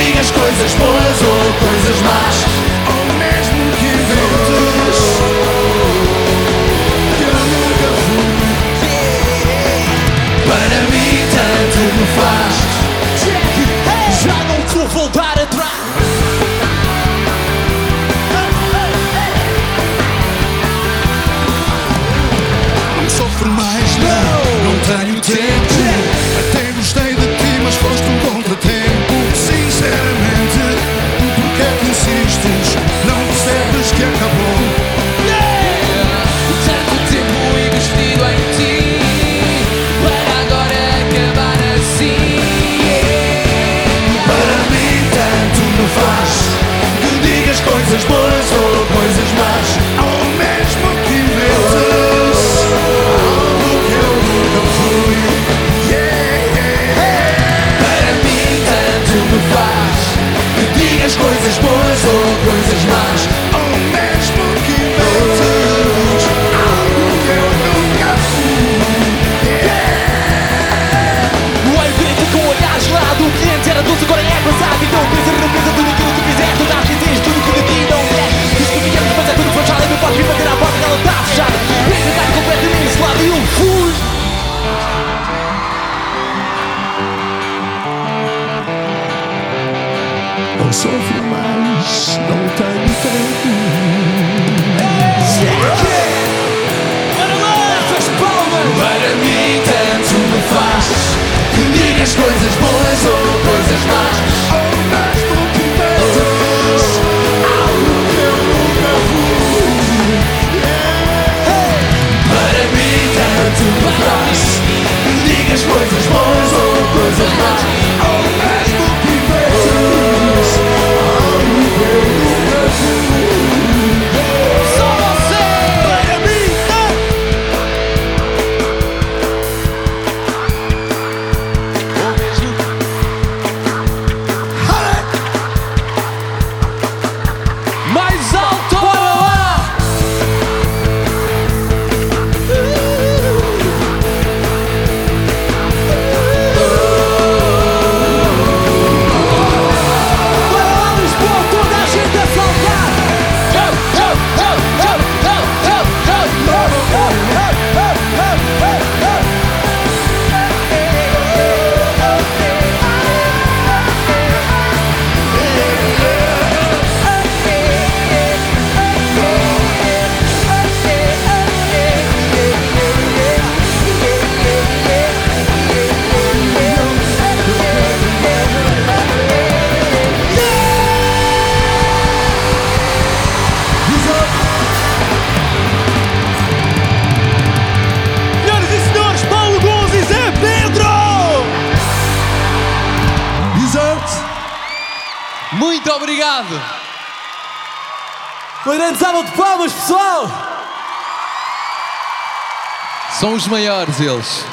digas coisas boas ou coisas más, ou mesmo que inventes que eu nunca fui. Para mim tanto me faz, já não vou voltar atrás. Não sofro mais, não tenho tempo. Até gostei de ti, mas foste um contratempo. Sinceramente, porque é que insistes? Não percebes que acabou? Tanto tempo investido em ti, para agora acabar assim. Para mim tanto me faz que digas coisas boas ou coisas más, ou mesmo que inventes algo que eu nunca fui. Para mim tanto me faz que digas coisas boas ou coisas más, ou mesmo que inventes algo que eu nunca fui. No evento com o olhar gelado, o cliente era doce, agora é passado. Então pensa, repita tudo aquilo que fizer. Toda a gente diz tudo que de ti não é. Diz que vier, mas é tudo fechado. E não podes vir bater à porta que ela está fechada. Vem tentar completamente isolado e eu fui. Não sofro mais, não tenho tempo. Para mim tanto me faz que digas coisas boas ou coisas más, ou mesmo que inventes algo que eu nunca fui. Para mim tanto me faz que digas coisas boas ou coisas más, ou mesmo que inventes algo que eu nunca fui. Só você. Para mim Mais alto! Bora lá! Bora lá, Lisboa, toda a gente a saltar! Senhoras e senhores, Paulo Gonçalves e Zé Pedro! Muito obrigado! Uma grande salva de palmas, pessoal! São os maiores eles.